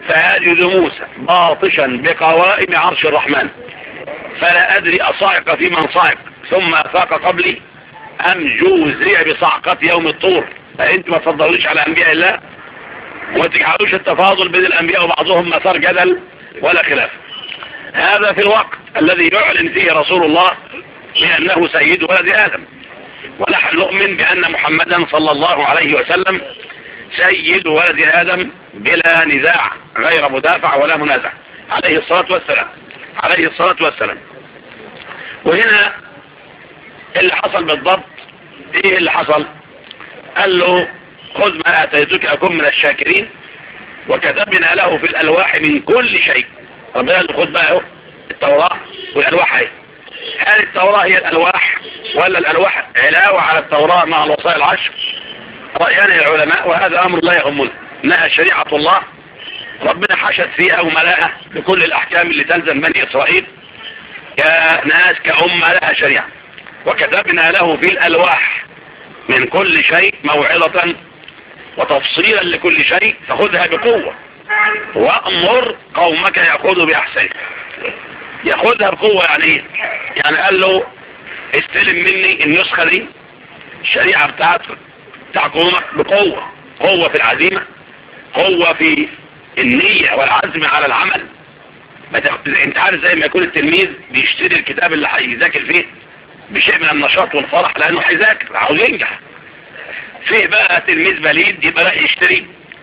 فيجد موسى باطشا بقوائم عرش الرحمن، فلا أدري أصعق في من صعق ثم أفاق قبلي أم جوزي بصعقة يوم الطور. فأنت ما تفضلوش على أنبياء الله وما تجعلوش التفاضل بين الأنبياء وبعضهم مثار جدل ولا خلاف. هذا في الوقت الذي يعلن فيه رسول الله بأنه سيد ولد آدم، ونحن نؤمن بأن محمدا صلى الله عليه وسلم سيد ولد آدم بلا نزاع غير مدافع ولا منازع عليه الصلاة والسلام، عليه الصلاة والسلام. وهنا اللي حصل بالضبط ايه اللي حصل؟ قال له خذ ما اتيتك اكن من الشاكرين، وكتبنا له في الالواح من كل شيء. ربنا قال له خذ بقى التوراة والالواح اهي. هل التوراة هي الالواح ولا الالواح علاوة على التوراة مع الوصايا العشر؟ رأيان العلماء، وهذا امر لا يهمنا، انها شريعة الله ربنا حشد فيها وملاها بكل الاحكام اللي تلزم بني اسرائيل كناس كأمة لها شريعة. وكتبنا له في الألواح من كل شيء موعظة وتفصيلا لكل شيء فخذها بقوة وأمر قومك يأخذوا بأحسنها. يأخذها بقوة يعني ايه؟ يعني قال له استلم مني النسخة دي الشريعة بتاع قومك بقوة، قوة في العزيمة، قوة في النية والعزم على العمل. انت عارف زي ما يكون التلميذ بيشتري الكتاب اللي هيذاكر فيه بشيء من النشاط والفرح لانه هيذاكر عاوز ينجح. فيه بقى تلميذ بليد يبقى لا يشتري.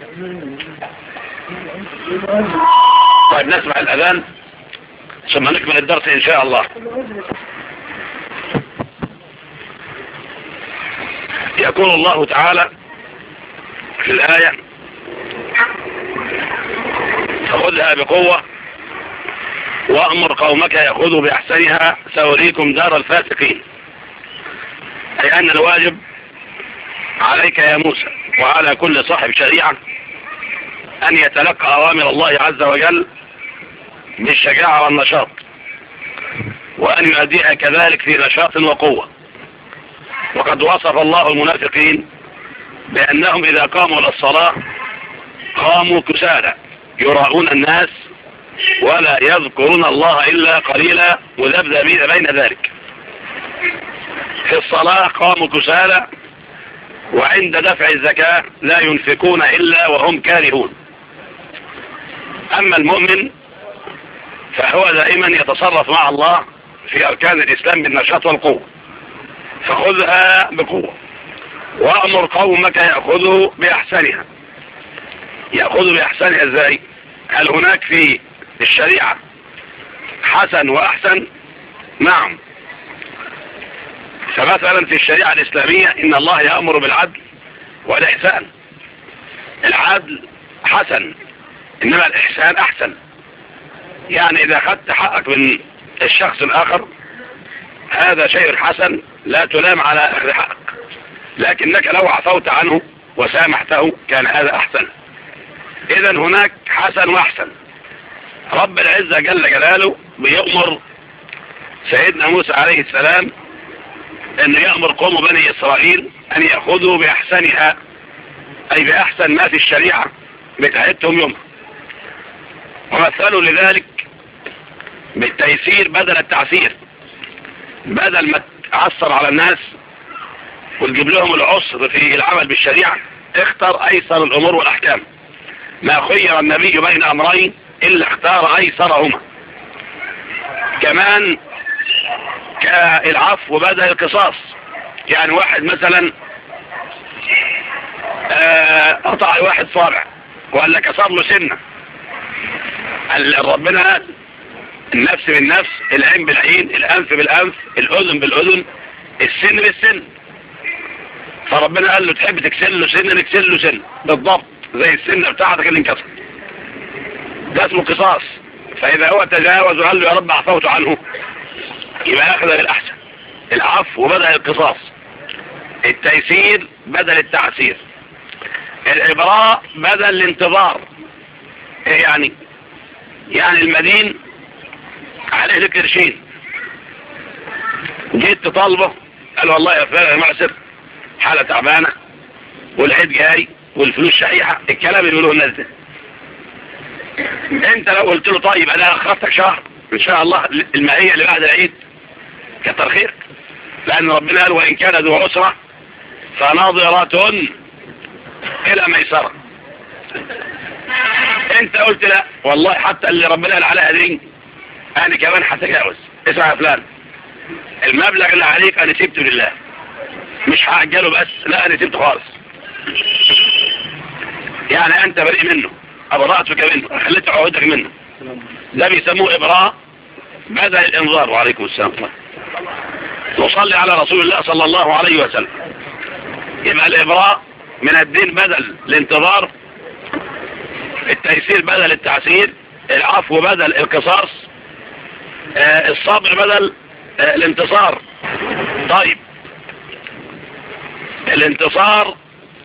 طيب نسمع الاذان ثم نكمل الدرس ان شاء الله. يقول الله تعالى في الآية فخذها بقوة وأمر قومك يأخذوا بأحسنها سأريكم دار الفاسقين. أي أن الواجب عليك يا موسى وعلى كل صاحب شريعة أن يتلقى أوامر الله عز وجل بالشجاعة والنشاط، وأن يؤديها كذلك في نشاط وقوة. وقد وصف الله المنافقين بأنهم إذا قاموا للصلاة قاموا كسالى يراؤون الناس ولا يذكرون الله إلا قليلا مذبذبين بين ذلك. في الصلاة قاموا كسالى، وعند دفع الزكاة لا ينفقون إلا وهم كارهون. أما المؤمن فهو دائما يتصرف مع الله في أركان الإسلام بالنشاط والقوة. فخذها بقوة وأمر قومك يأخذوا بأحسنها. يأخذوا بأحسنها ازاي؟ هل هناك في الشريعة حسن وأحسن؟ نعم. فمثلا في الشريعة الإسلامية إن الله يأمر بالعدل والإحسان. العدل حسن إنما الإحسان أحسن. يعني إذا أخذت حقك من الشخص الآخر هذا شيء حسن لا تلام على أخذ حقك، لكنك لو عفوت عنه وسامحته كان هذا أحسن. إذن هناك حسن وأحسن. رب العزة جل جلاله بيأمر سيدنا موسى عليه السلام أنه يأمر قوم بني إسرائيل أن يأخذوا بأحسنها، أي بأحسن ما في الشريعة بتاعتهم يوم. ومثلوا لذلك بالتيسير بدل التعسير. بدل ما تعسر على الناس وتجيب لهم العسر في العمل بالشريعة اختر أيسر الأمور والأحكام. ما خير النبي بين أمرين إلا اختار أيسرهما. كمان كالعفو بدل القصاص. يعني واحد مثلا قطع واحد صابع وقال لك كسر له سنة، ربنا قال النفس بالنفس، العين بالعين، الأنف بالأنف، الأذن بالأذن، السن بالسن. فربنا قال له تحب تكسر له سن نكسر له سن بالضبط زي السن بتاعتك اللي انكسر. ده اسمه قصاص. فإذا هو تجاوز وقال له يا رب عفوت عنه يبقى أخذ بالأحسن. العفو بدل القصاص، التيسير بدل التعسير، الإبراء بدل الانتظار. ايه يعني؟ يعني المدين عليه لك قرشين جيت تطالبه قال والله يا فلان معسر حالة تعبانة والعيد جاي والفلوس شحيحة، الكلام اللي بيقولوه الناس ده. انت لو قلت له طيب انا اخرتك شهر ان شاء الله المائية اللي بعد العيد كتر خير، لان ربنا قال وان كان ذو عسرة فناظرة الى ميسرة. انت قلت لا والله حتى اللي ربنا قال عليها دي انا كمان هتجاوز. اسمع يا فلان، المبلغ اللي عليك انا سيبته لله، مش هأجله بس، لا انا سيبته خالص. يعني انت بريء منه، ابرأتك منه، خليت عهودك منه. ده بيسموه ابراء بدل الانذار. وعليكم السلام. نصلي على رسول الله صلى الله عليه وسلم. يبقى الابراء من الدين بدل الانتظار، التيسير بدل التعسير، العفو بدل القصاص، الصبر بدل الانتصار. طيب الانتصار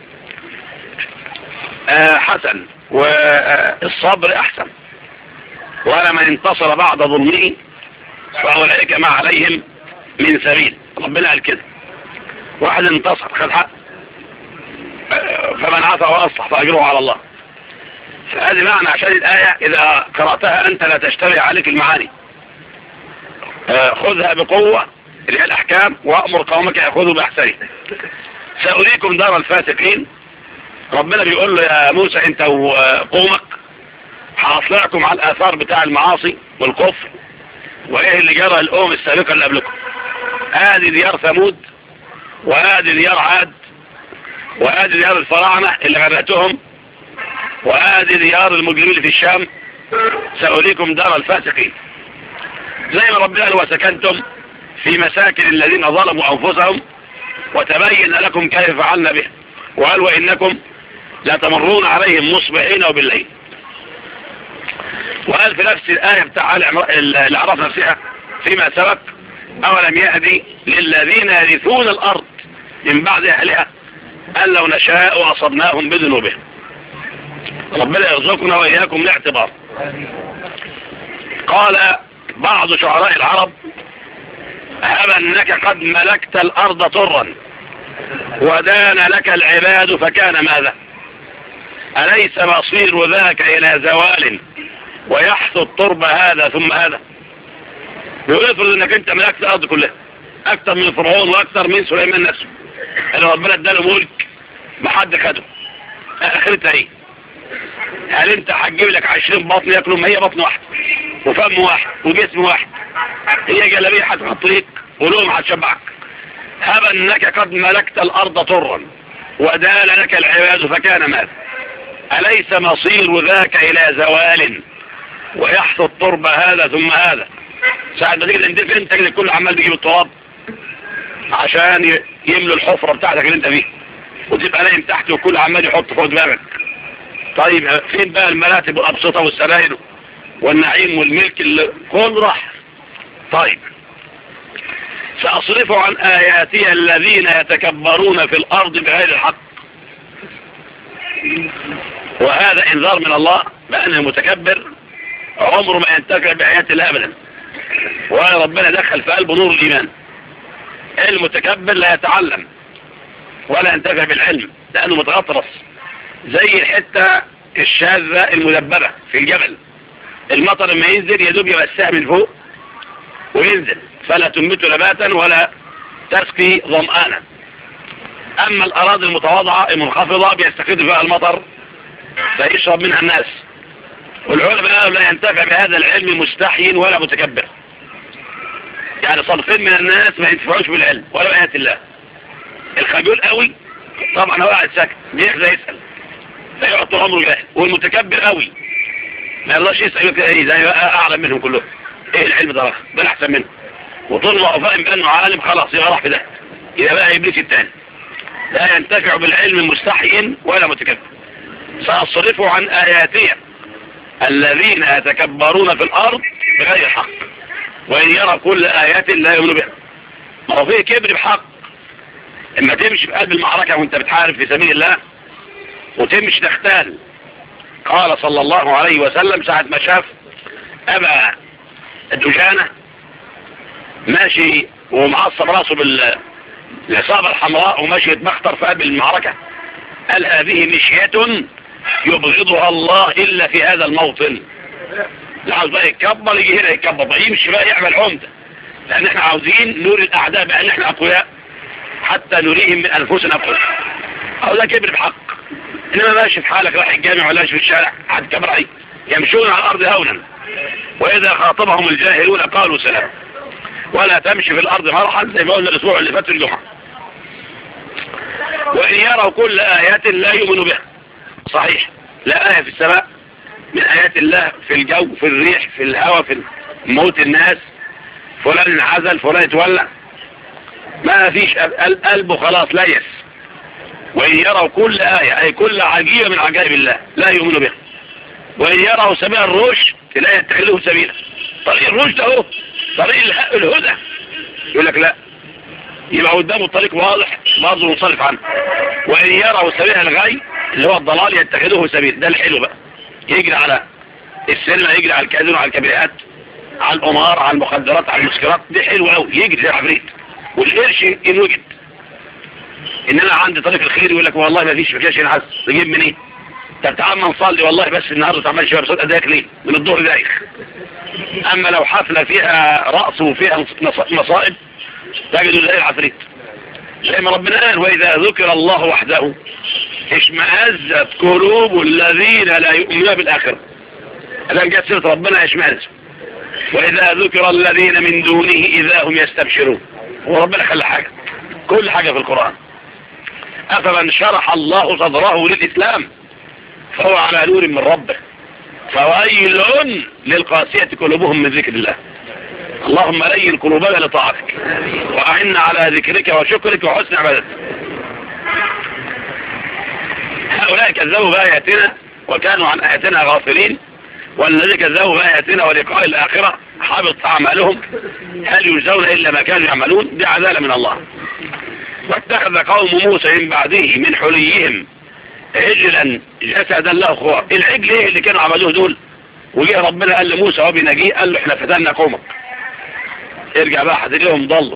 حسن والصبر احسن، ولمن انتصر بعد ظلمه فأولئك ما عليهم من سبيل. ربنا قال كده، واحد انتصر خد حق، فمن عفا واصلح فاجره على الله. فهذه معنى عشان الآية إذا قرأتها أنت لا تشتبه عليك المعاني. خذها بقوة اللي هي الأحكام، وأمر قومك يأخذوا بأحسنه. سأريكم دار الفاسقين. ربنا بيقول له يا موسى أنت وقومك هأطلعكم على الآثار بتاع المعاصي والكفر وإيه اللي جرى الأمم السابقة اللي قبلكم. هذه ديار ثمود، وهذه ديار عاد، وهذه ديار الفراعنة اللي غرقتهم، وهذه ديار المجرمين في الشام. سأريكم دار الفاسقين. زي ما ربنا قال وسكنتم في مساكن الذين ظلموا أنفسهم وتبين لكم كيف فعلنا به، وقال وإنكم لا تمرون عليهم مصبحين وبالليل. وقال في نفس الآية بتاع الأعراف نفسها فيما سبق أولم يهدي للذين يرثون الأرض من بعد أهلها أن لو نشاء أصبناهم بذنوبهم. ربنا يرزقنا وإياكم لاعتبار. قال بعض شعراء العرب هب أنك قد ملكت الأرض طرا ودان لك العباد فكان ماذا؟ أليس مصير ذاك إلى زوال ويحثو التربة هذا ثم هذا؟ يفرض أنك أنت ملكت الأرض كلها أكثر من فرعون وأكثر من سليمان نفسه، أن ربنا اداله ملك محد خده. آخرتها إيه؟ هل أنت هتجيب لك 20 بطن ياكلوا؟ ما هي بطن واحد وفم واحد وجسم واحد، هي جلبية هتغطيك ولوم هتشبعك. هب أنك قد ملكت الأرض طرا ودان لك العباد فكان ماذا؟ أليس مصير ذاك إلى زوال ويحثو التربة هذا ثم هذا؟ ساعة ما تيجي تندفن تجد الكل عمال بيجيب التراب عشان يملوا الحفرة بتاعتك اللي انت فيه، وتبقى نايم تحت والكل عمال يحط فوق دماغك. طيب فين بقى المراتب والأبسطة والسراير والنعيم والملك اللي كل راح؟ طيب سأصرف عن آياتي الذين يتكبرون في الأرض بغير الحق. وهذا إنذار من الله بأن المتكبر عمره ما ينتفع بآيات الله أبدا، وربنا دخل في قلبه نور الإيمان. المتكبر لا يتعلم ولا ينتفع بالعلم لأنه متغطرس زي الحتة الشاذة المدببة في الجبل. المطر لما ينزل يدوب يبسها من فوق وينزل، فلا تنبت نباتا ولا تسقي ظمآنا. أما الأراضي المتواضعة المنخفضة بيستفيد فيها المطر فيشرب منها الناس. والعلماء لا ينتفع بهذا العلم مستحي ولا متكبر. يعني صنفين من الناس ما ينتفعوش بالعلم ولا بآيات الله. الخجول قوي طبعا هو قاعد ساكت بيخزى يسأل فيعطي عمره جاهل، والمتكبر قوي ما يرضاش يسأل كده ايه زي اعلم منهم كلهم. ايه العلم ده ده احسن منه، وطول ما هو فاهم بانه عالم خلاص يبقى راح في ده، يبقى بقى ابليس التاني. لا ينتفع بالعلم مستحي ولا متكبر. سأصرف عن آياتي الذين يتكبرون في الأرض بغير حق وإن يرى كل آيات لا يؤمن بها. ما هو فيه كبر بحق. اما تمشي في قلب المعركة وانت بتحارب في سبيل الله وتمشي تختال. قال صلى الله عليه وسلم ساعة ما شاف أبا الدجانة ماشي ومعصب راسه بالعصابة الحمراء وماشي يتمختر في قلب المعركة، قال هذه مشية يبغضها الله إلا في هذا الموطن. اللي عاوز بقى يتكبر يجي هنا يتكبر بقى، يمشي بقى يعمل عمدة، لأن احنا عاوزين نور الأعداء بأن احنا أقوياء حتى نريهم من أنفسنا أقوياء. أو ده كبر بحق. إنما ماشي في حالك رايح الجامع ولا ماشي في الشارع حد كبر عليه، يمشون على الأرض هونا وإذا خاطبهم الجاهلون قالوا سلام ولا تمشي في الأرض مرحا زي ما قلنا الأسبوع اللي فات في الجمعة. وإن يروا كل آيات لا يؤمنوا بها. صحيح، لا آية في السماء من آيات الله، في الجو، في الريح، في الهواء، في موت الناس، فلان انعزل، فلان اتولى، ما فيش قلبه خلاص ليس. وإن يروا كل آية أي كل عجيبة من عجائب الله لا يؤمنوا بها. وإن يروا سبيل الرشد لا يتخذوه سبيلا. طريق الرشد اهو، طريق الهدى، يقول لك لا، يبقى قدامه الطريق واضح برضه منصرف عنه. وإن يروا سبيل الغي اللي هو الضلال يتخذوه سبيل، ده الحلو بقى، يجري على السينما، يجري على الكازينو، على الكبريات، على القمار، على المخدرات، على المسكرات، دي حلو قوي، يجري زي العفريت والقرش ان وجد. ان انا عندي طريق الخير يقول لك والله ما فيش ينعس، تجيب منين؟ طب تعال ما نصلي، والله بس النهارده تعمل شويه بصوت اداك ليه؟ من الظهر دايخ. اما لو حفله فيها رقص وفيها مصائب تجدوا زي العفريت. زي ما ربنا قال واذا ذكر الله وحده اشمئزت قلوب الذين لا يؤمنون بالاخره. اذا جت سيره ربنا اشمئز. واذا ذكر الذين من دونه اذا هم يستبشرون. وربنا خلى حاجه، كل حاجه في القران. افمن شرح الله صدره للاسلام فهو على نور من ربه فويل للقاسية قلوبهم من ذكر الله. اللهم لين قلوبنا لطاعتك وأعنا على ذكرك وشكرك وحسن عبادتك. هؤلاء كذبوا بآياتنا وكانوا عن آياتنا غافلين، والذي كذبوا بآياتنا ولقاء الآخرة حبط أعمالهم هل يجزون إلا ما كانوا يعملون. دي عدالة من الله. واتخذ قوم موسى من بعده من حليهم عجلا جسدا له خوار. العجل ايه اللي كانوا عملوه دول؟ وجه ربنا قال لموسى وبنجيه قال له احنا فتنا قومك، ارجع بقى هتلاقيهم ضلوا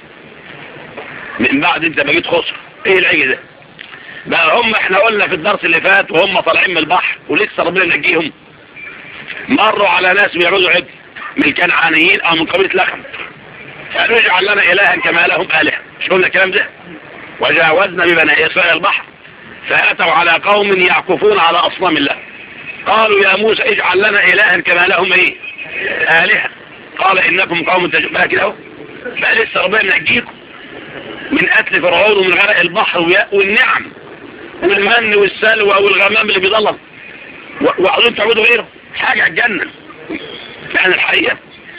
من بعد انت ما جيت خسر. ايه العجل ده بقى؟ هم احنا قلنا في الدرس اللي فات وهم طالعين من البحر ولسه ربنا نجيهم مروا على ناس بيعبدوا عجل من الكنعانيين او من قبيله لخم، قالوا اجعل لنا الها كما لهم الهه. مش قلنا الكلام ده؟ وجاوزنا ببني اسرائيل البحر فأتوا على قوم يعكفون على أصنام الله قالوا يا موسى اجعل لنا إلها كما لهم ايه آلهة قال إنكم قوم تجبها كده. بقى لسه ربنا نجيكم من قتل فرعون ومن غرق البحر والنعم والمن والسلوى والغمام اللي بيضلل وعاوزين تعبدوا غيره حاجة الجنة. فعلا الحقيقة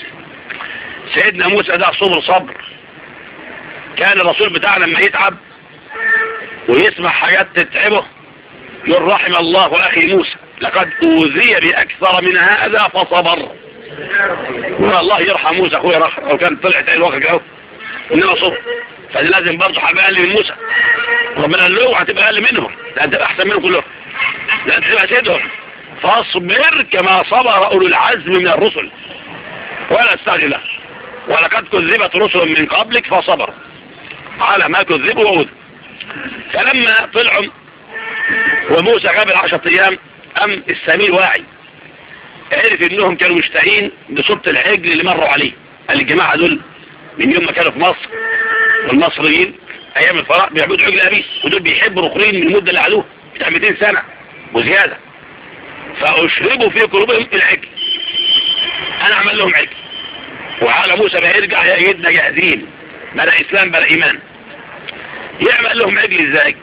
سيدنا موسى ده صبر. كان الرسول بتاعنا لما يتعب ويسمع حاجات تتعبه يقول رحم الله أخي موسى لقد أوذي بأكثر من هذا فصبر. والله يرحم موسى أخويا رخر أو كان طلعت أي الوقت كده إنما صبر. فلازم برضه حبقى أقل من موسى. ربنا قال له هتبقى أقل منهم، لا تبقى أحسن منهم كلهم، لا تبقى سيدهم. فاصبر كما صبر أولو العزم من الرسل ولا استعجل له. ولقد كذبت رسل من قبلك فصبر على ما كذبوا وأوذوا. فلما طلعوا وموسى غاب 10 أيام أم السمير واعي عرف انهم كانوا مشتهين بصوت العجل اللي مروا عليه. قال الجماعة دول من يوم ما كانوا في مصر والمصريين ايام الفراغ بيعبدوا عجل ابيس، ودول بيحبوا رقرين من المدة اللي قعدوها بتاع 200 سنة وزيادة. فاشربوا في قلوبهم العجل. انا اعمل لهم عجل وعلى موسى بقى يرجع يجدنا جاهزين بلا اسلام بلا ايمان. يعمل لهم عجل ازاي؟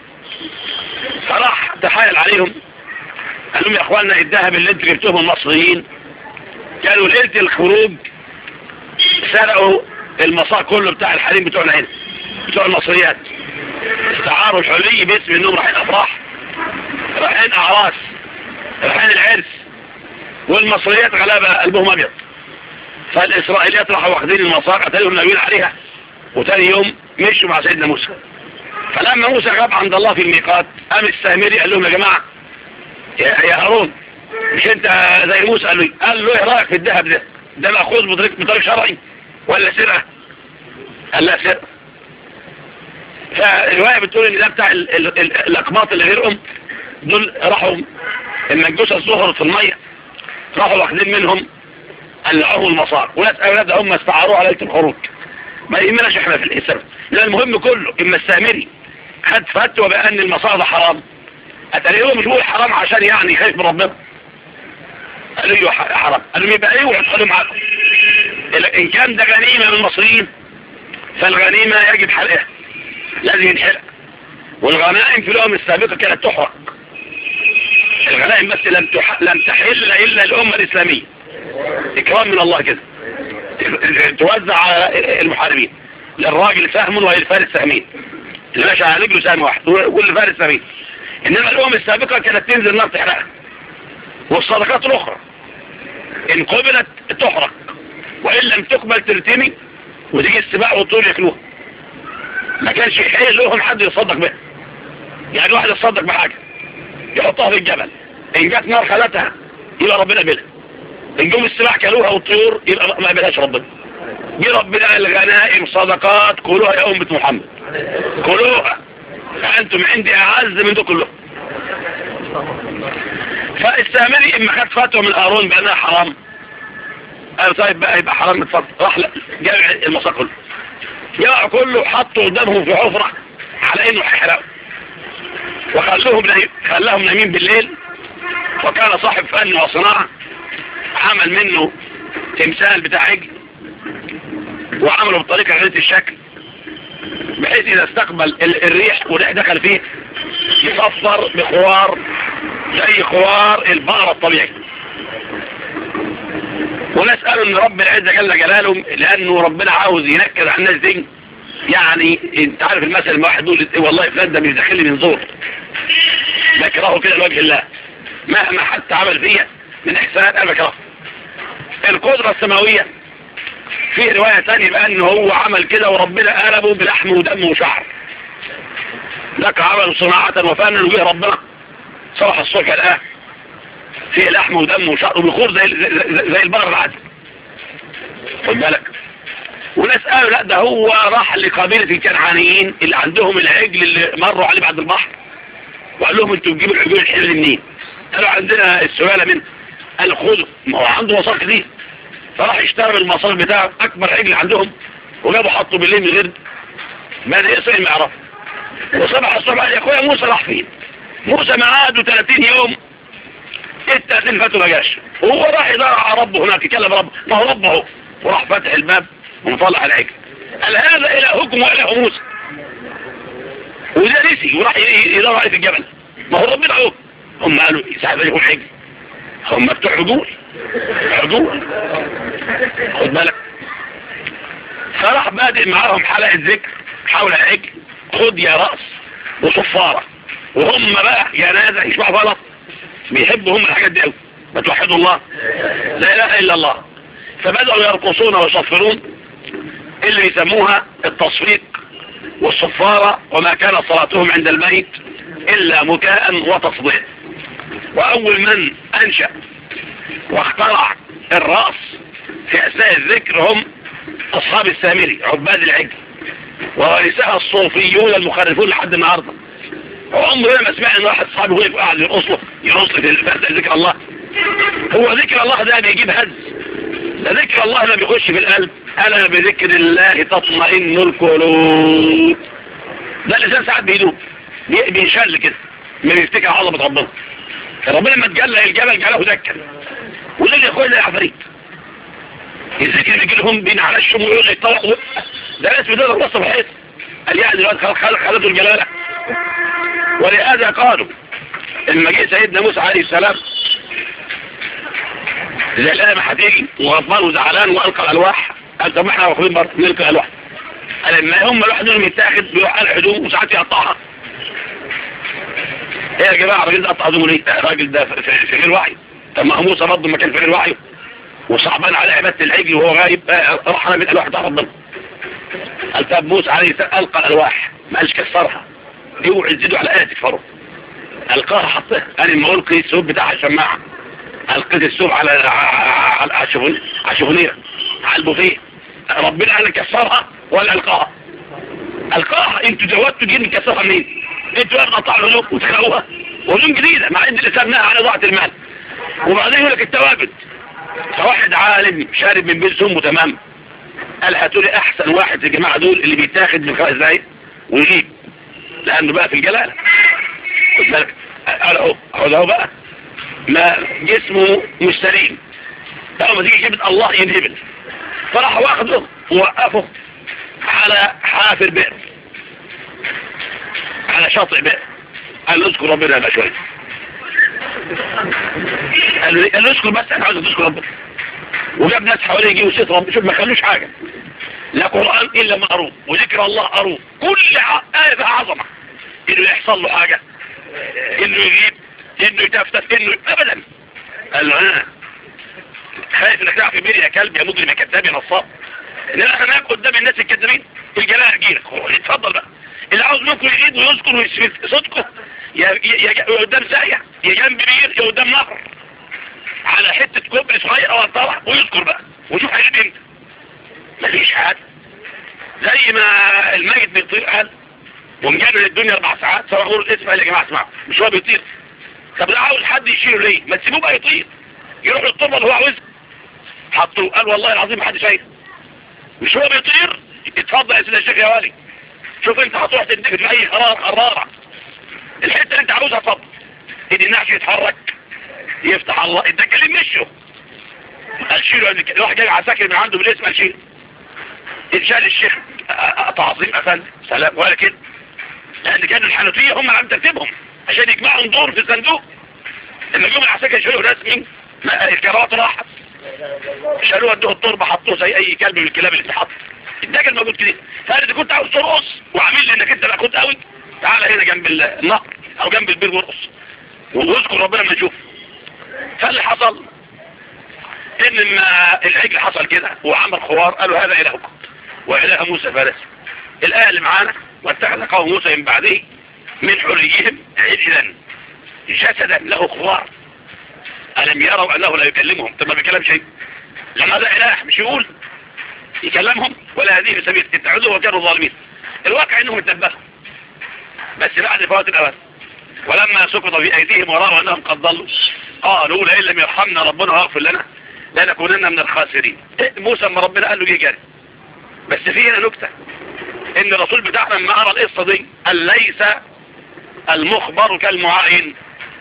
فراح تحايل عليهم قال لهم يا اخوانا الذهب اللي انتوا جبتوه من المصريين كانوا ليلة الخروج سرقوا المساق كله بتاع الحريم بتوعنا هنا بتوع المصريات، استعاروا الحلي باسم انهم رايحين افراح، رايحين اعراس، رايحين العرس، والمصريات غلابة قلبهم ابيض. فالاسرائيليات راحوا واخدين المساق قتلهم ناويين عليها، وتاني يوم مشوا مع سيدنا موسى. فلما موسى غاب عند الله في الميقات قام السامري قال لهم يا جماعة يا هارون مش انت زي موسى؟ قال له ايه رايك في الذهب ده؟ ده مأخوذ بطريق شرعي ولا سرقة؟ قال لا سرقة. فالرواية بتقول ان ده بتاع الاقماط اللي غيرهم دول راحوا المجوسة الزهر في المية، راحوا واخدين منهم قلعوهم المصار، وناس أولاد هم استعاروها ليلة الخروج. ما يهمناش احنا في الإسلام، لأن المهم كله إما السامري خد فتوى بأن المصار ده حرام، أتريهم مش بيقول حرام عشان يعني خايف من ربنا، قالوا له حرام، قالوا له يبقى ايه وهتخلوا معاكم. إن كان ده غنيمة من المصريين فالغنيمة يجب حرقها، لازم ينحرق. والغنائم في الأمم السابقة كانت تحرق، الغنائم بس لم تحل إلا الأمة الإسلامية، إكرام من الله كده، توزع على المحاربين، للراجل سهم وللفارس سهمين، اللي ماشي على رجله سهم واحد والفارس سهمين. إنما الأمم السابقة كانت تنزل النار تحرقها، والصدقات الأخرى إن قبلت تحرق وإن لم تقبل ترتمي وتيجي السباع والطول ياكلوها. ما كانش يحيل لهم حد يصدق بها، يعني واحد يصدق بحاجة يحطها في الجبل، إن جات نار خلتها يبقى ربنا بلها، إن جم السباع كلوها والطيور يبقى ما بلهاش ربنا. جه ربنا الغنائم صدقات كلوها يا أمة محمد، كلوها فأنتم عندي أعز من دول كلهم. فالسامري اما خد فتوى من هارون بانها حرام، قال طيب بقى يبقى حرام متفضل، راح جمع المصار كله، جمع كله حطوا قدامهم في حفرة على انه هيحرقوا، خلاهم نايمين بالليل. وكان صاحب فن وصناعة عمل منه تمثال بتاع عجل، وعمله بطريقة غير الشكل بحيث اذا استقبل الريح والريح دخل فيه يصفر بخوار زي خوار البقرة الطبيعي. وناس قالوا ان رب العزة جل جلاله لانه ربنا عاوز ينكد على الناس دي. يعني انت عارف المثل ما واحد يقول والله فلان ده مش داخلي من زور، بكرهه كده لوجه الله، مهما حتى عمل فيا من احسان انا بكرهه. القدرة السماوية في رواية تانية بأنه هو عمل كده وربنا قلبه بلحم ودم وشعر، لك عمل صناعة وفانا وجه ربنا صباح الصبح الآن فيه لحم ودم وشعر وبيخور زي البقر العادي، خد بالك. وناس قالوا لا ده هو راح لقبيلة الكنعانيين اللي عندهم العجل اللي مروا عليه بعد البحر، وقال لهم انتوا بتجيبوا العجول الحلوة دي منين؟ قالوا عندنا السلالة منه. قالوا خذوا، ما هو عنده مصار كتير، فراح اشترى المصار بتاعه اكبر عجل عندهم وجابوا حطوا بالليل من غير ما يصير المعرفة. وصبح الصبح قال يا اخويا موسى راح فين؟ موسى معاده 30 يوم التأذين فاته ما جاش، وهو راح يدور على ربه هناك يكلم ربه، ما هو ربه اهو، وراح فاتح الباب ومطلع العجل، قال هذا إلهكم وإله موسى، وده نسي وراح يدور عليه في الجبل، ما هو ربنا اهو. هم قالوا ساعد يكون عجل، هم بتوع عجول خد بالك. فراح بادئ معاهم حلقة ذكر حول العجل، خد يا رأس وصفارة، وهم بقى يا نازع يشبعوا غلط، بيحبوا هم الحاجات دي قوي، ما توحدوا الله لا اله الا الله. فبدأوا يرقصون ويصفرون اللي يسموها التصفيق والصفارة، وما كان صلاتهم عند الميت الا مكاء وتصديق. واول من انشأ واخترع الرأس في اثناء الذكر هم اصحاب السامري عباد العجل، وورثها الصوفيون المخرفون لحد النهارده. عمرنا ما سمعنا ان واحد صاحبه وقف قاعد يرقص له في ذكر الله. هو ذكر الله ده بيجيب هز، ده ذكر الله لما بيخش في القلب، الا بذكر الله تطمئن القلوب. ده الانسان ساعات بيدوب بينشل كده ما بيفتكر عظمه ربنا. ربنا لما تجلى الجبل جعله دكا، وده اللي ياخدها يا عفريت الذكر بيجي لهم بينعلشهم ويقول لي طلقوا، ده اسمه ده الرصه بحيث قال يعني دلوقتي خلقوا الجلاله. ولهذا قالوا لما جه سيدنا موسى عليه السلام زي الآية ما هتيجي وغضبان وزعلان وألقى الألواح، قال طب ما احنا واخدين برضه نلقى الألواح. قال لما هم الواحد منهم يتاخد بيروح على الهدوم وساعات يقطعها. ايه يا جماعه الراجل ده قطع هدومه ليه؟ الراجل ده في غير وعي. طب ما موسى برضه ما كان في غير وعيه وصعبان على عباده العجل وهو غايب، راح انا بالالواح بتاع ربنا. قال طب موسى عليه السلام ألقى الألواح ما قالش كسرها، اوعي تزيدوا على آية تكفروا. ألقاها حطها، قال لما ألقي السوب بتاع الشماعة ألقيت السوب على الشفونيرة على البوفيه، ربنا قال كسرها ولا ألقاها؟ ألقاها. انتوا جوادتوا جيني كسرها منين؟ انتوا قطعوا الهدوم وتخلوها وهدوم جديدة مع ان الاسلام نهى عن اضاعة المال. وبعدين يقول لك التواجد. فواحد عالم شارب من بيت امه تمام، قال هاتوا لي احسن واحد في الجماعة دول اللي بيتاخد من 5 دقايق ويجيب، لانه بقى في الجلالة. خد بالك، قال اهو بقى ما جسمه مش سليم، لما تيجي كلمة الله ينهبل. فراح واخده ووقفه على حافر بئر، على شاطئ بئر، قال له اذكر ربنا بقى شوية. قال له اذكر بس، انا عاوز تذكر ربنا. وجاب ناس حواليه يجيبوا سيط ربنا، شوف ما خلوش حاجة، لا قرآن الا ما قروه، وذكر الله قروه، كل آية فيها عظمة. انه يحصل له حاجة، انه يجيب، انه يتفتت، انه ابدا. قال له خايف انك تعرف بيري يا كلب يا مجرم يا كذاب يا نصاب. انما احنا ناكل قدام الناس الكذابين الجلاله جيلك. اتفضل بقى، اللي عاوز منكم يجيب ويذكر ويثبت صدقه، يا قدام ساقيه، يا جنب بير، يا قدام نهر، على حته كوبري صغير او طلع ويذكر بقى وشوف هيجيب امتى. مفيش حاجه زي ما الميت بيطير قال ومجرد الدنيا 4 ساعات، سواء اقول الاسم يا جماعه اسمعوا، مش هو بيطير. طب لا عاوز حد يشيله ليه؟ ما تسيبوه بقى يطير، يروح للطربه اللي هو عاوزها. حطوه، قال والله العظيم ما حد شايف، مش هو بيطير. اتفضل يا سيدي الشيخ يا والي، شوف انت هتروح تندفن في اي قرارة الحته اللي انت عاوزها. اتفضل، ايدي النعش يتحرك، يفتح الله الدجالين مشوا. قال شيله، واحد جاي عساكر من عنده بالاسم، قال شيله. اتشال الشيخ تعظيم افندي سلام، ولكن لان كانوا الحنفيه هم اللي عم ترتيبهم عشان يجمعوا دور في الصندوق. لما جم العساكر يشيلوا رسمي، الكرات راحت، شالوه ادوه التربه، حطوه زي اي كلب من الكلاب اللي بتحط. الدجل موجود كده. فقال اذا كنت عاوز ترقص وعامل لي انك انت بقى كنت قوي، تعالى هنا جنب النهر او جنب البير وارقص واذكر ربنا ما نشوف. فاللي حصل ان لما العجل حصل كده وعمل خوار، قالوا هذا الهكم واله موسى فارس. الايه اللي معانا واتخذ قوم موسى من بعده من حليهم عجلا جسدا له خوار ألم يروا أنه لا يكلمهم. طب ما بيكلم شيء، لما ده إله مش يقول يكلمهم ولا هذه في سبيل اتعدوا وكانوا ظالمين. الواقع انهم اتنبهوا بس بعد فوات الأوان، ولما سقط في أيديهم ورأوا أنهم قد ضلوا قالوا لئن لم يرحمنا ربنا ويغفر لنا لنكونن من الخاسرين. موسى لما ربنا قال له جه جاري. بس في هنا نكتة، ان الرسول بتاعنا لما قرأ القصة دي قال ليس المخبر كالمعاين،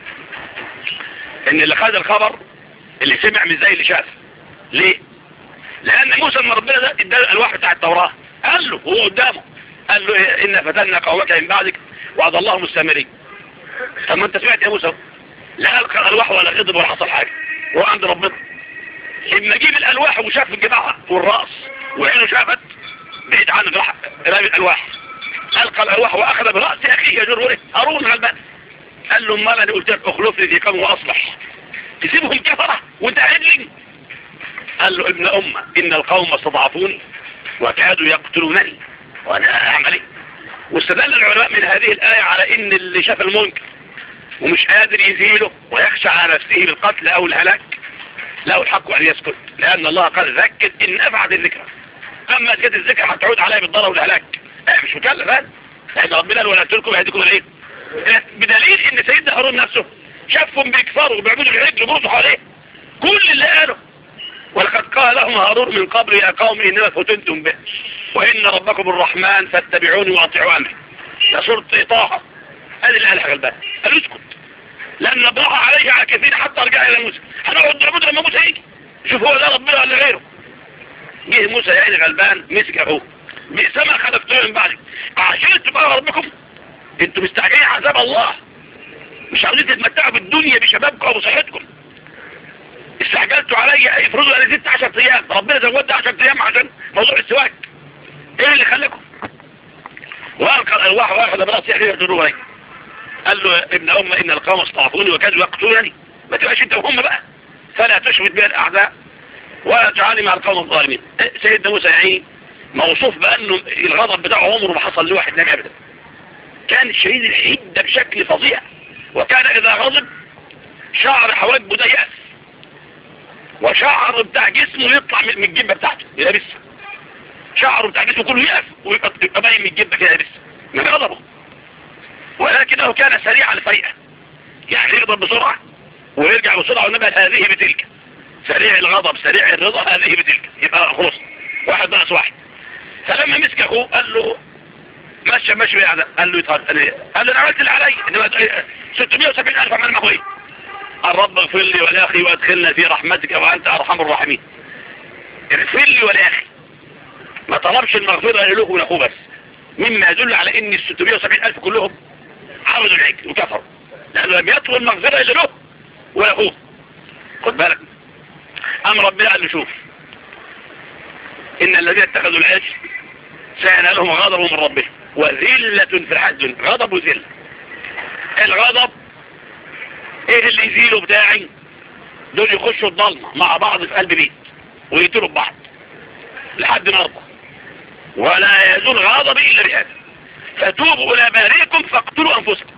ان اللي خد الخبر اللي سمع مش زي اللي شاف. ليه؟ لان موسى لما ربنا ده ادى الالواح بتاع التوراة قال له وهو قدامه، قال له ان فتنا قومك من بعدك وعد الله مستمرين. طب ما انت سمعت يا موسى، لا القى الالواح ولا غضب ولا حصل حاجه، هو عند ربنا. لما جيب الالواح وشاف الجماعه والراس وعينه شافت بعيد عنه، راح رامي الالواح، القى الالواح واخذ براس اخيه يجره هارون على الباب. قال له امال انا قلت لك اخلفني في قوم واصلح، تسيبهم كفره وانت قاعد لي؟ قال له ابن امه ان القوم استضعفوني وكادوا يقتلونني وانا اعمل ايه؟ واستدل العلماء من هذه الايه على ان اللي شاف المنكر ومش قادر يزيله ويخشى على نفسه بالقتل او الهلاك له الحق ان يسكت، لان الله قال ذكر ان نفعت الذكرى. اما كانت الذكرى هتعود عليها بالضرر والهلاك، مش مكلف هذا، لان ربنا قال ولا تلكم يهديكم الايه؟ بدليل ان سيدنا هارون نفسه شافهم بيكفروا وبيعبدوا العجل وبرضوا حواليه كل اللي قاله. ولقد قال لهم هارون من قبل يا قوم انما فتنتم به وان ربكم الرحمن فاتبعوني واطيعوا امري. ده سورة طه. هذه اللي قالها غلبان، قالوا اسكت لان نبرح عليه على كثير حتى رجع الى موسى، هنقعد نعبد لما موسى يجي شوف هو ده ربنا ولا غيره. جه موسى يا عيني غلبان مسك اخوه، بئس ما خلفتوه من بعدك عشان تبقى ربكم، انتوا مستعجلين عذاب الله، مش عاوزين تتمتعوا بالدنيا بشبابكم وبصحتكم. استعجلتوا علي افرضوا انا زدت 10 ايام، ربنا زودت 10 ايام عشان موضوع السواك. ايه اللي خلاكم؟ والقى الالواح واخذ براس يحيى يجروا عليه. قال له ابن امه ان القوم استضعفوني وكادوا يقتلونني، ما تبقاش انت وهم بقى، فلا تشمت بها الاعداء ولا تجعلني مع القوم الظالمين. سيدنا موسى يعين موصوف بانه الغضب بتاعه عمره ما حصل لواحد نبي ابدا، كان شديد الحده بشكل فظيع، وكان اذا غضب شعر حواجبه ده يأس وشعر بتاع جسمه يطلع من الجبه بتاعته يلبسها، شعره بتاع جسمه كله يقف ويبقى باين من الجبه كده يلبسها من غضبه. ولكنه كان سريع الفيئة، يعني يغضب بسرعة ويرجع بسرعة ونبقى هذه بتلك، سريع الغضب سريع الرضا هذه بتلك، يبقى خلاص واحد ناقص واحد. فلما مسك اخوه قال له مشي يعني، قال له يطهر، قال له انا عملت اللي علي، انما 670,000 عمل معه ايه؟ الرب اغفر لي ولاخي وادخلنا في رحمتك وانت ارحم الراحمين. اغفر لي ولاخي، ما طلبش المغفرة له ولاخوه بس، مما يدل على ان 670,000 كلهم عبدوا العجل وكفروا، لانه لم يطلب المغفرة له ولاخوه. خد بالك، ام ربنا قال له شوف ان الذين اتخذوا العجل سينالهم غضب من ربهم وذلة في الحياة الدنيا. غضب وذلة. الغضب ايه اللي يزيله بتاعي؟ دول يخشوا الضلمة مع بعض في قلب بيت ويقتلوا ببعض لحد ما يرضى، ولا يزول غضبي الا بهذا، فتوبوا الى بارئكم فاقتلوا انفسكم.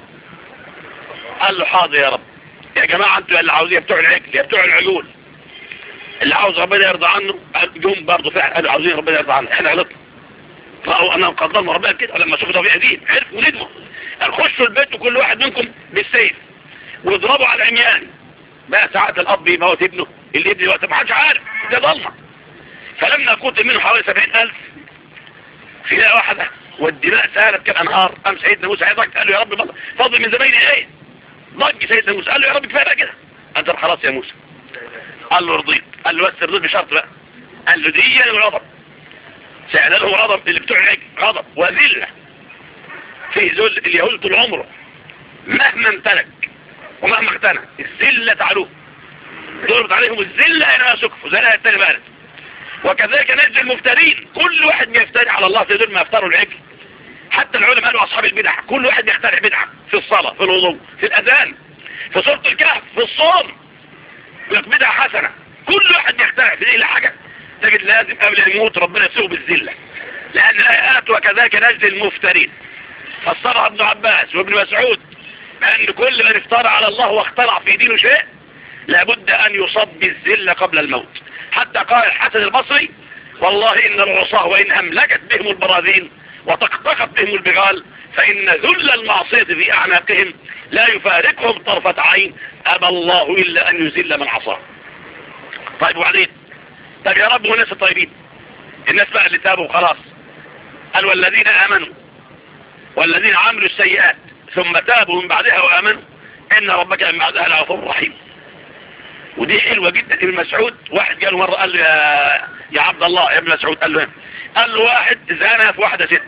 قال له حاضر يا رب. يا جماعة انتوا اللي عاوزين بتوع العجل يا بتوع العجول، اللي عاوز ربنا يرضى عنه جم برضه فعلا قالوا عاوزين ربنا يرضى عنه، احنا غلطنا فأو أنا قدرنا ربنا كده. لما شوفوا طبيعة دين عرفوا ندموا، خشوا البيت وكل واحد منكم بالسيف واضربوا على العميان. بقى ساعات الأب يموت ابنه، اللي ابني وقت ما حدش عارف ده ضلمة. فلما قتل منه حوالي 70,000 في ليلة واحدة والدماء سالت كالأنهار، قام سيدنا موسى عيطك قال له يا رب فاضل من زماني ايه؟ ضج سيدنا موسى قال له يا رب كفاية كده. انت خلاص يا موسى. قال له رضيت. قال له بس رضيت بشرط بقى. قال له دي الغضب سأل لهم غضب اللي بتوع العجل، غضب وذلة في ذل اليهود طول عمره مهما امتلك ومهما اغتنى الذلة تعلوه، ضربت عليهم الذلة الى سكفوا زي الآية التانية بقى. وكذلك نجزي المفترين، كل واحد يفتري على الله في ذل ما يفتروا العجل. حتى العلماء قالوا اصحاب البدع كل واحد يخترع بدعة في الصلاة في الوضوء في الاذان في سورة الكهف في الصوم، لك بدعة حسنة. كل واحد يخترع في دي حاجة تجد لازم قبل ان يموت ربنا يسوق بالذلة، لان الايات وكذلك نجزي المفترين. فسرها ابن عباس وابن مسعود بان كل من افترى على الله واخترع في دينه شيء لابد ان يصاب بالذلة قبل الموت. حتى قال الحسن البصري والله ان العصاه وان املكت بهم البراذين وتقطقت بهم البغال فان ذل المعصية في اعناقهم لا يفارقهم طرفة عين، ابى الله الا ان يذل من عصاه. طيب وبعدين؟ طب يا رب والناس الطيبين، الناس بقى اللي تابوا وخلاص، قال والذين آمنوا والذين عملوا السيئات ثم تابوا من بعدها وآمنوا إن ربك من بعدها لغفور رحيم. ودي حلوة جدا. ابن مسعود واحد قال مرة قال له يا عبد الله يا ابن مسعود، قال له قال له واحد زانى في واحدة ست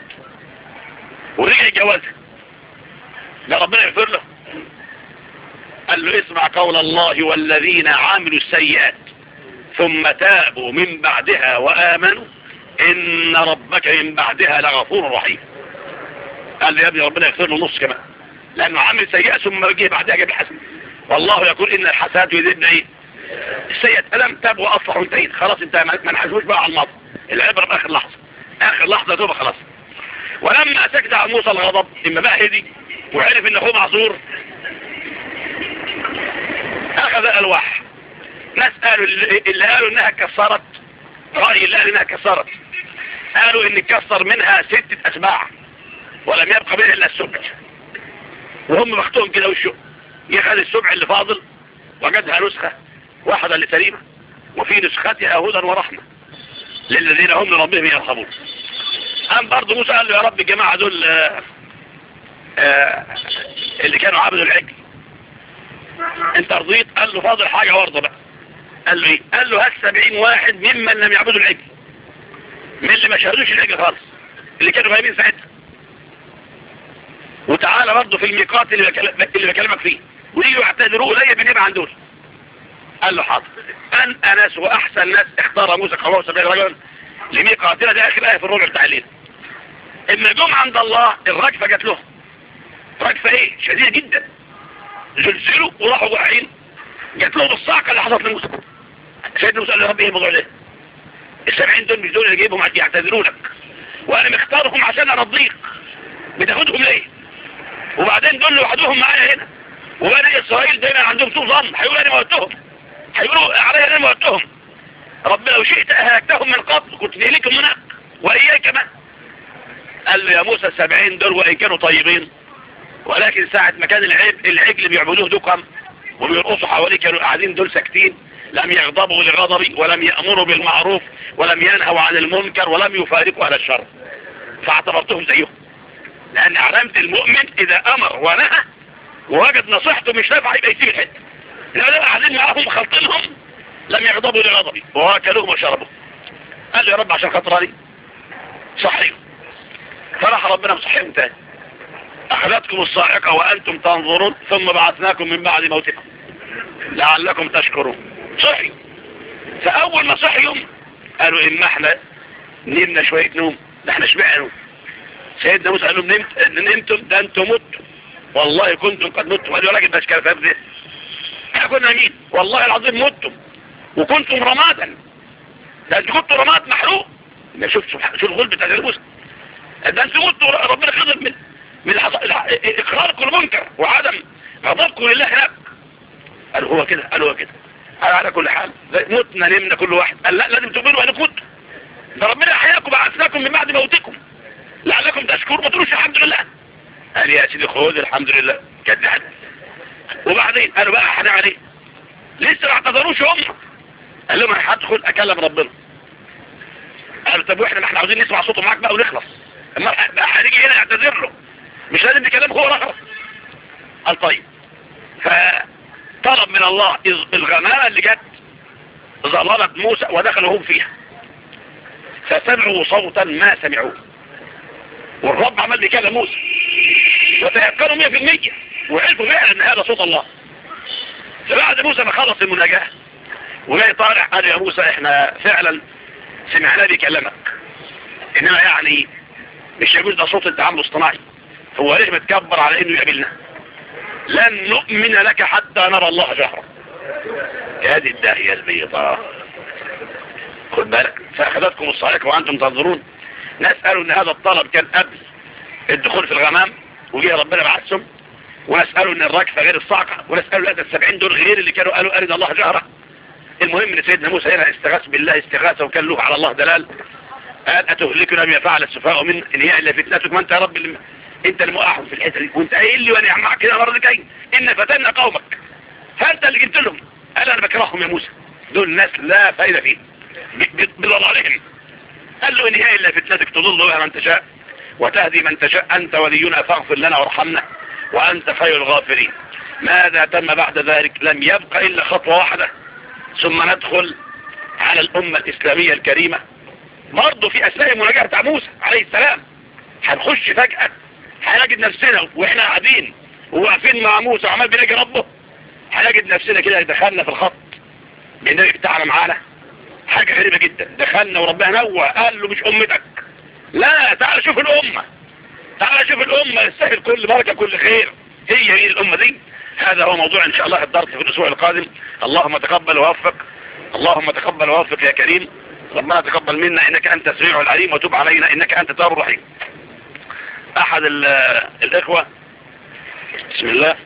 ورجع جوازها، ده ربنا يغفر له؟ قال له اسمع قول الله والذين عملوا السيئات ثم تابوا من بعدها وآمنوا إن ربك من بعدها لغفور رحيم. قال لي يا ابني ربنا يغفر له نص كمان، لأنه عمل سيئة ثم جه بعدها جاب الحسن، والله يقول إن الحسنات يذهبن إيه؟ السيئة. ألم تاب وأصلح وانتهيت خلاص، انت ما نحسوش بقى على الماضي، العبرة بآخر لحظة، آخر لحظة توبة خلاص. ولما سكت عن موسى الغضب إما بقى هدي وعرف إن أخوه معذور أخذ ألواح. ناس قالوا اللي قالوا إنها كسرت، رأي اللي قالوا إنها كسرت، قالوا إن كسر منها 6 أسباع ولم يبقى منها إلا السبع، وهم مختوم كده وشه يخذ السبع اللي فاضل وجدها نسخة واحدة لسليمة وفي نسختها هدى ورحمة للذين هم لربهم يرحمون. قام برضه موسى قال له يا رب الجماعة دول اللي كانوا عبدوا العجل انت رضيت؟ قال له فاضل حاجة ورضة بقى. قال له ايه؟ قال له هات 70 واحد ممن لم يعبدوا العجل، من اللي ما شهدوش العجل خالص، اللي كانوا غايبين ساعتها، وتعالى برضه في الميقات اللي بكلمك فيه ويجوا يعتذروا لي بنبقى عن دول. قال له حاضر. ناس واحسن ناس اختار موسى قواه 70 رجلا لميقاتنا، ده اخر ايه في الربع بتاع الليل. اما جم عند الله الرجفة جات لهم، رجفة ايه شديدة جدا، زلزلوا وراحوا واقعين، جات لهم الصاعقة اللي حصلت لموسى. سيدنا موسى قال له يا رب ايه الموضوع ده؟ ال70 دول مش دول اللي جايبهم يعتذروا لك، وانا مختارهم عشان انا الضيق، بتاخدهم ليه؟ وبعدين دول لوحدهم معايا هنا، وبني اسرائيل دايما عندهم سوء ظن، هيقولوا انا موتهم، هيقولوا عليا انا موتهم. رب لو شئت اهلكتهم من قبل كنت تهلكهم هناك واياك كمان. قال له يا موسى 70 دول وان كانوا طيبين ولكن ساعة ما كان العجل بيعبدوه دكم وبيرقصوا حواليه، كانوا قاعدين دول ساكتين، لم يغضبوا لغضبي ولم يأمروا بالمعروف ولم ينهوا عن المنكر ولم يفارقوا على الشر، فاعتبرتهم زيهم. لأن علامة المؤمن إذا أمر ونهى ووجد نصيحته مش نافعة يبقى يسيب الحته. لو قاعدين معاهم خلطينهم لم يغضبوا لغضبي وأكلوهم وشربوا. قال له يا رب عشان خاطري صحيهم، فراح ربنا مصحيهم تاني. أخذتكم الصاعقة وأنتم تنظرون ثم بعثناكم من بعد موتكم لعلكم تشكرون. صحي. فأول ما صحيهم قالوا إما احنا نمنا شوية نوم، ده احنا شبعنا نوم. سيدنا موسى قال لهم نمتم، ده انتم متوا، والله كنتم قد متوا. قالوا يا راجل مش كلام ده، احنا كنا مين؟ والله العظيم متم وكنتم رمادا، ده انتم كنتوا رماد محروق. شوف الغلب بتاع موسى، ده انتم متوا، ربنا خذل من اقراركم المنكر وعدم غضبكم لله هناك. قالوا هو كده، قالوا هو كده. قال على كل حال متنا نمنا كل واحد. قال لا، لازم تؤمنوا انكم متوا، ده ربنا احياكم بعثناكم من بعد موتكم لعلكم تشكرون. ما تقولوش الحمد لله. قال يا سيدي خذ الحمد لله كده. وبعدين قالوا بقى هنعمل ايه؟ لسه ما اعتذروش هم. قال لهم انا هدخل اكلم ربنا. قالوا طب واحنا ما احنا عاوزين نسمع صوته معاك بقى ونخلص، اما بقى هنيجي هنا نعتذر له، مش لازم نكلمه هو رخص. قال طيب. فطلب من الله الغمامة اللي جت ظللت موسى ودخلوا هم فيها، فسمعوا صوتا ما سمعوه، والرب عمل بيكلم موسى وتيقنوا 100% وعرفوا فعلا ان هذا صوت الله. فبعد موسى ما خلص المناجاة وجاي طالع قال يا موسى احنا فعلا سمعنا بيكلمك، انما يعني مش يجوز ده صوت التعامل الاصطناعي، هو ليه متكبر على انه يقابلنا؟ لن نؤمن لك حتى نرى الله جهرا. هذه الداهية البيضاء، خد بالك. فأخذتكم الصاعقة وأنتم تنظرون. ناس قالوا ان هذا الطلب كان قبل الدخول في الغمام وجيه ربنا بعثهم، وناس قالوا ان الركفة غير الصاعقة، وناس قالوا لا ده 70 دول غير اللي كانوا قالوا أرد الله جهرا. المهم ان سيدنا موسى هنا استغاث بالله استغاثة وكان له على الله دلال. قال أتهلكنا بما فعل السفهاء من إن هي إلا فتنتك، ما أنت يا رب اللي أنت المؤاحد في الحتة دي، وأنت قايل لي وأنا معك كده مرة كاين إن فتنا قومك، فأنت اللي جبت لهم. قال أنا بكرههم يا موسى، دول ناس لا فائدة فيه بضل عليهم. قال له إن هي إلا فتنتك تضل بها من تشاء وتهدي من تشاء، أنت ولينا فاغفر لنا وارحمنا وأنت خير الغافرين. ماذا تم بعد ذلك؟ لم يبق إلا خطوة واحدة ثم ندخل على الأمة الإسلامية الكريمة. برضه في أثناء المناجاة بتاع موسى عليه السلام هنخش فجأة هنجد نفسنا واحنا قاعدين وواقفين مع موسى وعمال بنجي ربه، هنجد نفسنا كده دخلنا في الخط بالنبي بتاعنا معانا. حاجة غريبة جدا، دخلنا وربنا نوى قال له مش أمتك، لا تعال شوف الأمة، تعال شوف الأمة يستاهل كل بركة كل خير، هي الأمة دي. هذا هو موضوع إن شاء الله الدرس في الأسبوع القادم. اللهم تقبل ووفق، اللهم تقبل ووفق يا كريم. ربنا تقبل منا إنك أنت السميع العليم وتب علينا إنك أنت التواب الرحيم. أحد الإخوة بسم الله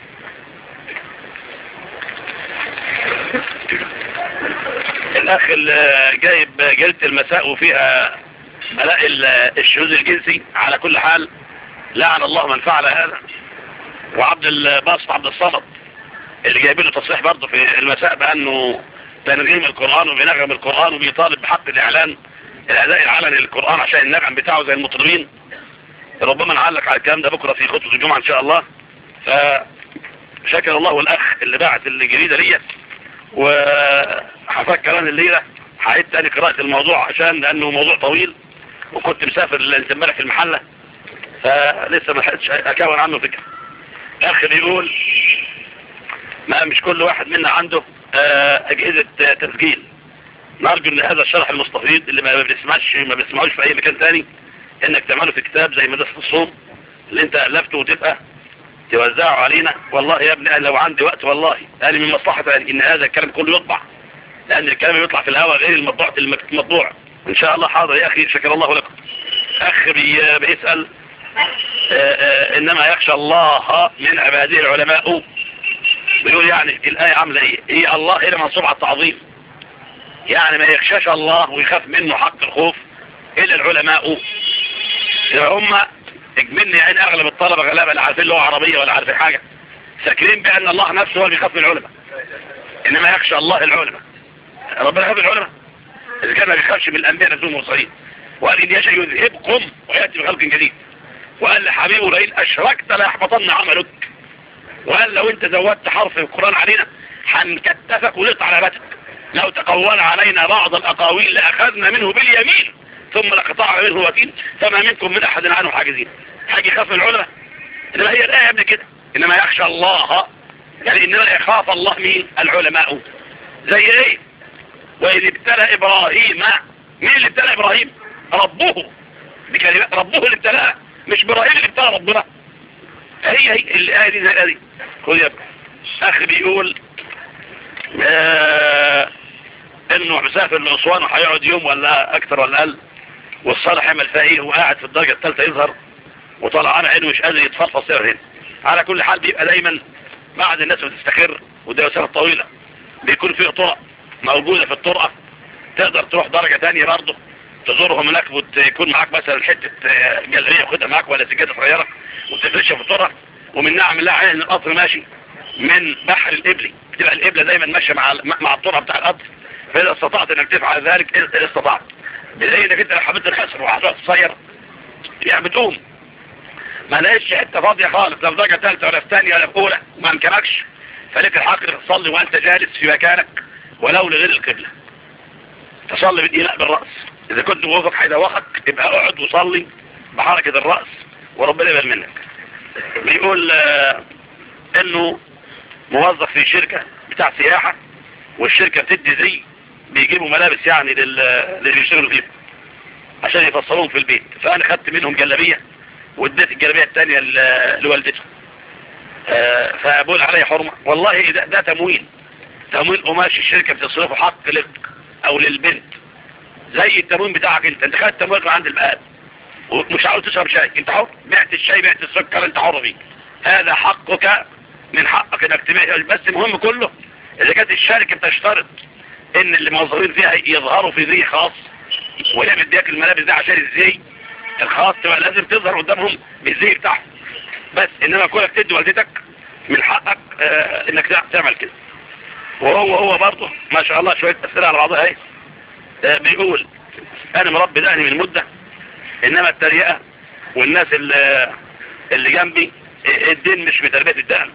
الأخ اللي جايب جلسة المساء وفيها بلاء الشذوذ الجنسي، على كل حال لعن الله من فعل هذا. وعبد الباسط عبد الصمد اللي جايب له تصريح برضه في المساء بأنه تنغيم القرآن وبينغم القرآن وبيطالب بحق الإعلان الأداء العلني للقرآن عشان النغم بتاعه زي المطربين. ربما نعلق على الكلام ده بكرة في خطبة الجمعة إن شاء الله. فشكر الله الأخ اللي باعت الجريدة ليا، وحفكر أنا الليلة هعيد تاني قراءة الموضوع عشان لأنه موضوع طويل، وكنت مسافر امبارح في المحلة فلسه ما لحقتش أكون عنه فكرة. الأخ بيقول ما مش كل واحد منا عنده أجهزة تسجيل. نرجو ان هذا الشرح المستفيض اللي ما بنسمعوش في اي مكان تاني انك تعمله في كتاب زي مدرسة الصوم اللي انت ألفته وتبقى توزعه علينا. والله يا ابني لو عندي وقت والله قال من مصلحة ان هذا الكلام كله يطبع، لان الكلام يطلع في الهواء غير المطبوع ان شاء الله. حاضر يا اخي، شكر الله لكم. اخ بيسأل انما يخشى الله من عباده العلماء، بيقول يعني الآية عاملة ايه؟ هي الله هنا منصوب على التعظيم، يعني ما يخشاش الله ويخاف منه حق الخوف إلا العلماء اللي هم اجملني عين اغلب الطلبة غلابة لا عارفين لغة عربية ولا عارفين حاجة، فاكرين بأن الله نفسه هو اللي بيخاف من العلماء، انما يخشى الله العلماء. ربنا يخاف العلماء اذا كان ما بيخافش من الانبياء نفسهم المرسلين. وقال ان يشاء يذهبكم وياتي بخلق جديد. وقال لحبيبه لئن اشركت ليحبطن عملك. وقال لو انت زودت حرف في القرآن علينا هنكتفك ونقطع رقبتك. لو تقول علينا بعض الاقاويل لاخذنا منه باليمين ثم لقطعنا منه وتين فما منكم من احد عنه حاجزين. حاجة يخاف من العلماء، انما هي الايه ابن كده، انما يخشى الله، يعني انما يخاف الله مين؟ العلماء. زي ايه؟ واذ ابتلى ابراهيم، مين اللي ابتلى ابراهيم؟ ربه، بكلمات ربه اللي ابتلاه، مش ابراهيم اللي ابتلى ربنا. هي الايه دي زي الايه دي. خذ يا ابني. اخي بيقول انه مسافر لاسوان وهيقعد يوم ولا اكتر ولا اقل، والصالح يعمل فيها ايه وقاعد في الدرجه الثالثه يظهر وطلع انا عينه مش قادر يتفلفص هنا. على كل حال بيبقى دايما بعد الناس بتستقر وده مسافه طويله بيكون في طرق موجوده في الطرقه تقدر تروح درجه ثانيه برضه تزورهم هناك وتكون معاك مثلا حته جلاليه وخدها معاك ولا سجاده صغيره وتفرشها في الطرق. ومن نعم الله عليه ان القطر ماشي من بحر الإبلي، بتبقى الإبلة دايما ماشيه مع الطرق بتاع القطر، فاذا استطعت انك تفعل ذلك اذا استطعت. زي انك انت لو حبيت الخسر وهتروح تصير يعني بتقوم ما لقيتش حته فاضيه خالص لا في درجه ثالثه ولا في ثانيه ولا في اولى ما امكنكش، فلك الحق انك تصلي وانت جالس في مكانك ولو لغير القبله. تصلي بالايلاء بالراس، اذا كنت موافق هيدوخك يبقى اقعد وصلي بحركه الراس وربنا يقبل منك. بيقول انه موظف في شركه بتاع سياحه، والشركه بتدي زي بيجيبوا ملابس يعني اللي بيشتغلوا فيه عشان يفصلوهم في البيت. فانا خدت منهم جلابيه واديت الجلابيه الثانيه لوالدته. فبقول علي حرمه والله ده تموين قماش الشركه بتصرفه حق لك او للبنت زي التموين بتاعك انت خدت تموين عند البقال ومش عاوز تشرب شاي انت حر، بعت الشاي بعت السكر انت حر فيه، هذا حقك من حقك انك تبيع. بس المهم كله اذا كانت الشركه بتشترط ان اللي موظفين فيها يظهروا في زي خاص وهي مديك الملابس ده عشان الزي الخاص تبقى لازم تظهر قدامهم بالزي بتاعهم. بس انما كونك تدي والدتك من حقك انك تعمل كده. وهو برضه ما شاء الله شويه اسئله على بعضها اهي. بيقول انا مربي دقني من مده، انما التريقه والناس اللي جنبي الدين مش بتربيه الدقن.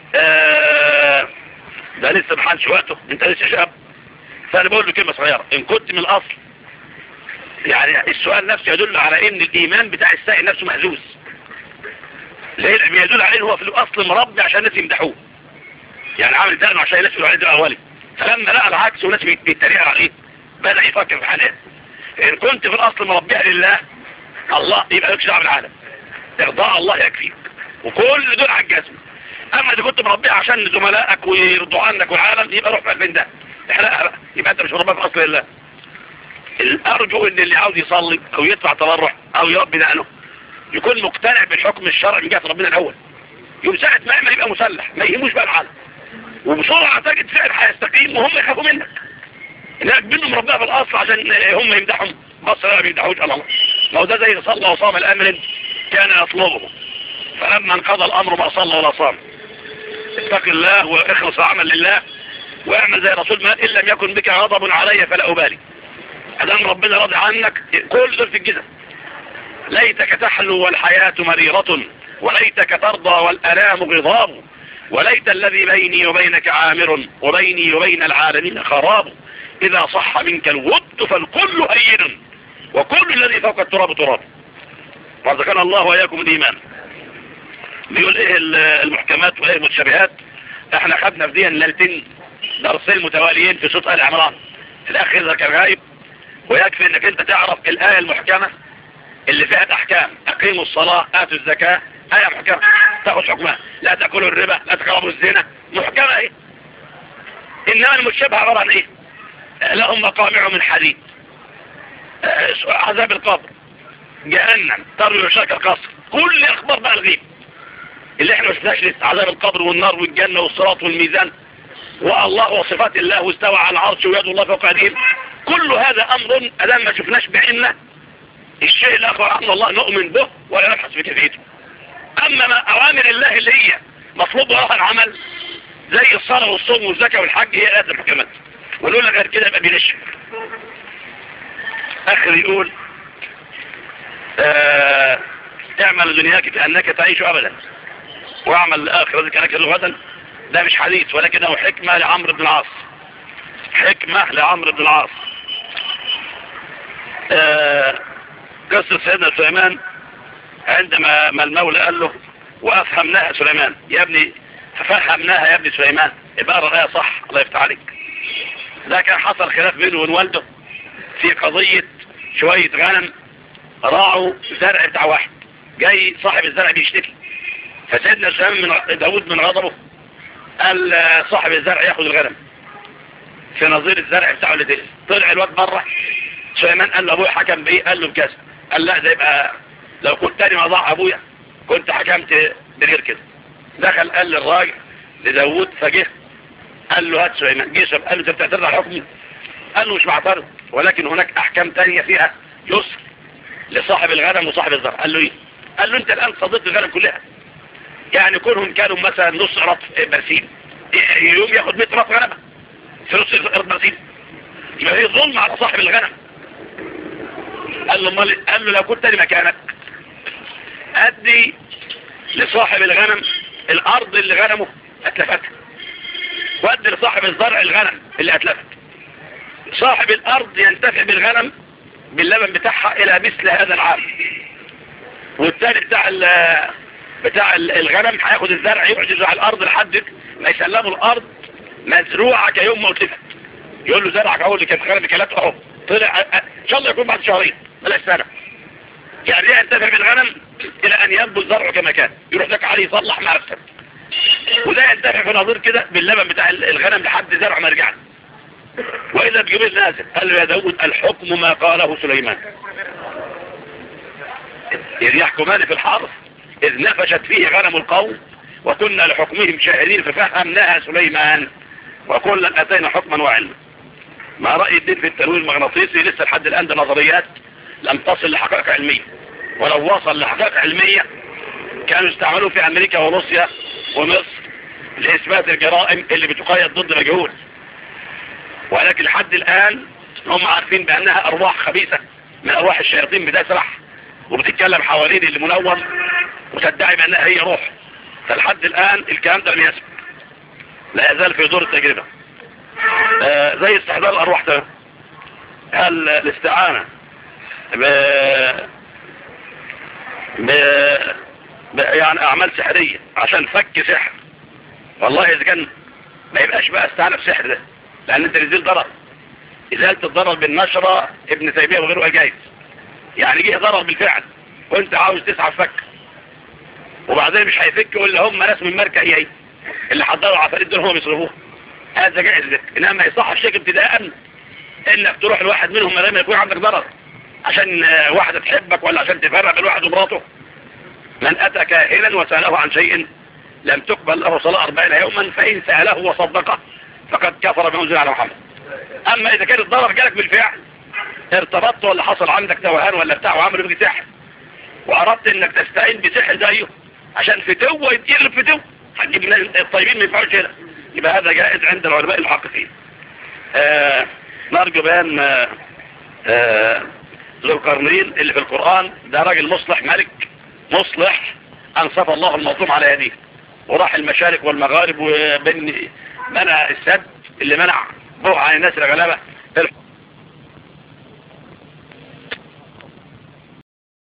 ده لسه ما حانش وقته، انت لسه شاب. فانا بقول له كلمه صغيره، ان كنت من الاصل يعني السؤال نفسه يدل على ان الايمان بتاع السائل نفسه مهزوز. ليه؟ بيدل على ان هو في الاصل مربي عشان الناس يمدحوه، يعني عامل دقنه عشان الناس يقولوا عليه ده اولي. فلما لقى العكس والناس بيتريقوا عليه بدا يفكر في حاله. ان كنت في الاصل مربيها لله الله يبقى لكش دعوه بالعالم، ارضاء الله يكفيك وكل دول على الجزم. اما اذا كنت مربيها عشان زملائك ويرضوا عنك والعالم يبقى روح في البين ده احرقها بقى، يبقى انت مش مربيها في اصل الله. الارجو ان اللي عاوز يصلي او يدفع تبرع او يربي دقنه يكون مقتنع بالحكم الشرعي من جهه ربنا الاول. يوم ساعه ما يعمل يبقى مسلح ما يهموش بقى العالم، وبسرعه تجد فعل هيستقيم وهم يخافوا منك. انك منهم ربنا في الاصل عشان هم يمدحهم بس لا بيمدحوش الله. ما هو ده زي صلى وصام الامر كان يطلبه، فلما انقضى الامر ما صلى ولا صام. اتق الله واخلص العمل لله واعمل زي الرسول ما ان لم يكن بك غضب علي فلا ابالي. ادام ربنا راضي عنك كل دول في الجزم. ليتك تحلو والحياة مريرة وليتك ترضى والالام غضاب وليت الذي بيني وبينك عامر وبيني وبين العالمين خراب. اذا صح منك الود فالكل هين وكل الذي فوق التراب تراب. رزقنا الله واياكم الايمان. بيقول ايه المحكمات وايه المتشابهات. احنا خدنا في دي ليلتين درسين متواليين في صوت آل عمران. الاخ اذا كان غايب ويكفي انك انت تعرف الايه المحكمه اللي فيها احكام. اقيموا الصلاه اتوا الزكاه، ايه محكمه تاخذ حكمها. لا تاكلوا الربا، لا تقربوا الزنا، محكمه ايه. انما المتشابه عباره عن ايه؟ لهم مقامع من حديد، عذاب القبر، جهنم، ترمي وشاك القصر، كل اخبار بقى الغيب اللي احنا ما شفناش لسه. عذاب القبر والنار والجنه والصراط والميزان والله وصفات الله واستوى على العرش ويد الله فوق ايديهم. كل هذا امر ادام ما شفناش بعيننا الشيء اللي أخبر عنه الله نؤمن به ولا نبحث في كيفيته. أما ما أوامر الله اللي هي مطلوب وراها العمل زي الصلاة والصوم والزكاة والحج هي آيات المحكمات، ونقول لك غير كده يبقى بينشف. آخر يقول اعمل دنياك كأنك تعيش أبدا واعمل لآخرتك كأنك غدا. ده مش حديث ولكنه حكمة لعمرو بن العاص، حكمة لعمرو بن العاص. قصة سيدنا سليمان عندما المولى قال له وأفهمناها سليمان يا ابني، ففهمناها يا ابني سليمان، يبقى الآية صح الله يفتح عليك. ده كان حصل خلاف بينه وبين والده في قضية شوية غنم راعوا زرع بتاع واحد، جاي صاحب الزرع بيشتكي، فسيدنا سليمان من داود من غضبه قال صاحب الزرع ياخد الغنم في نظير الزرع بتاعه اللي تقل. طلع الواد بره، سليمان قال له ابويا حكم بايه؟ قال له بكذا. قال لا ده يبقى لو كنت تاني ما ضاع ابويا كنت حكمت بغير كده. دخل قال للراجل لداود فجه قال له هات سليمان. جه قال له انت بتعترض على حكمي؟ قال له مش معترض، ولكن هناك احكام تانية فيها يسر لصاحب الغنم وصاحب الزرع. قال له ايه؟ قال له انت الان صدقت الغنم كلها، يعني كونهم كانوا مثلا نص رطف برسيم يوم ياخد 100 رطف غنمه في نص رطف برسيم، يبقى هي ظلم على صاحب الغنم. قال له لو كنت تاني مكانك ادي لصاحب الغنم الارض اللي غنمه اتلفتها، وادي لصاحب الزرع الغنم اللي اتلفت. صاحب الارض ينتفع بالغنم باللبن بتاعها الى مثل هذا العام، والتاني بتاع الغنم هياخد الزرع يعجز على الارض لحد ما يسلموا الارض مزروعه كيوم ما اتلفت. يقول له زرعك اهو اللي كانت غنم كلته اهو طلع ان شاء الله يكون بعد شهرين بلاش سنه. يعني ايه ينتفع بالغنم الى ان ينبت زرعه كما كان، يروح لك عليه يصلح ما افسد. وده ينتفع في نظير كده باللبن بتاع الغنم لحد زرعه ما رجع. واذا بجبل نازل قال له يا داود الحكم ما قاله سليمان اذ يحكمان في الحرث اذ نفشت فيه غنم القوم وكنا لحكمهم شاهدين ففهمناها سليمان وكلا اتينا حكما وعلما. ما رأي الدين في التنوير المغناطيسي لسه لحد الآن ده نظريات لم تصل لحقائق علمية، ولو وصل لحقائق علمية كانوا يستعملوا في أمريكا وروسيا ومصر لإثبات الجرائم اللي بتقيد ضد مجهول، ولكن لحد الآن هم عارفين بأنها أرواح خبيثة من أرواح الشياطين بتسرح وبتتكلم حوالين اللي منور وتدعي بأنها هي روح. فلحد الآن الكلام ده لم يثبت، لا يزال في دور التجربة. زي استحضار الأرواح ده، هل الاستعانة يعني أعمال سحرية عشان فك سحر، والله إذا كان ما يبقاش بقى استعانة بسحر ده، لأن أنت نزيل ضرر. إزالة الضرر بالنشرة ابن تيمية وغيره جايز، يعني جه ضرر بالفعل وأنت عاوز تسعى فك، وبعدين مش هيفك إلا هم ناس من ماركة هي اللي حضروا عفاريت دول هم يصرفوها، هذا جائز لك. انما يصح الشيء ابتداء انك تروح لواحد منهم ما يكون عندك ضرر عشان واحدة تحبك ولا عشان تفرق بين واحد ومراته. من اتى كاهنا وسأله عن شيء لم تقبل له صلاة 40 يوما فإن سأله وصدقه فقد كفر بما أنزل على محمد. اما اذا كان الضرر جالك بالفعل، ارتبطت ولا حصل عندك توهان ولا بتاع وعملوا بك سحر واردت انك تستعين بسحر زيه عشان فتوه يتقلب فتوه هتجيب الطيبين ما ينفعوش كده، يبقى هذا جائز عند العلماء المحققين. نرجو بأن ذو القرنين اللي في القرآن ده راجل مصلح، ملك مصلح أنصف الله المظلوم على يديه، وراح المشارق والمغارب ومنع السد اللي منع بوع عن الناس الغلابة.